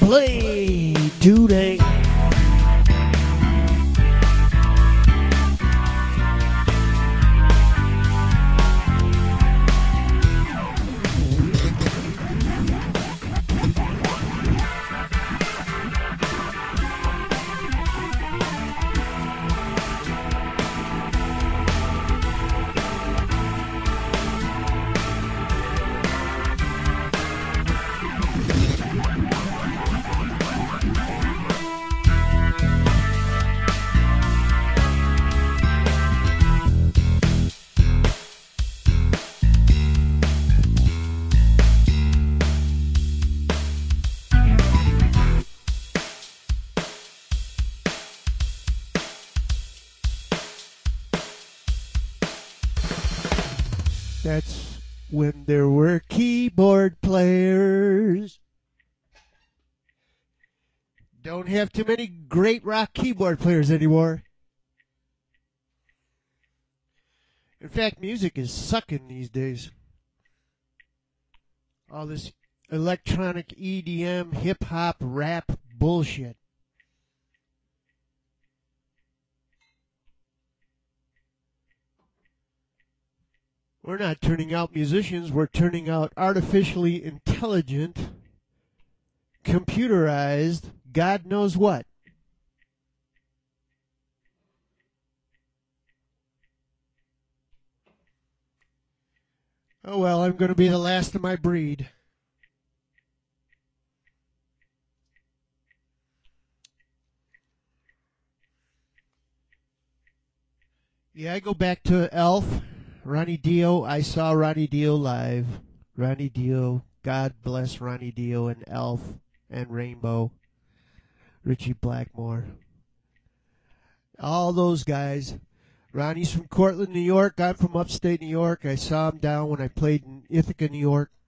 play today. That's when there were keyboard players. Don't have too many great rock keyboard players anymore. In fact, music is sucking these days. All this electronic EDM, hip-hop, rap bullshit. We're not turning out musicians, we're turning out artificially intelligent, computerized, God knows what. Oh well, I'm going to be the last of my breed. Yeah, I go back to Elf. Ronnie Dio, I saw Ronnie Dio live. Ronnie Dio, God bless Ronnie Dio and Elf and Rainbow. Richie Blackmore. All those guys. Ronnie's from Cortland, New York. I'm from upstate New York. I saw him down when I played in Ithaca, New York.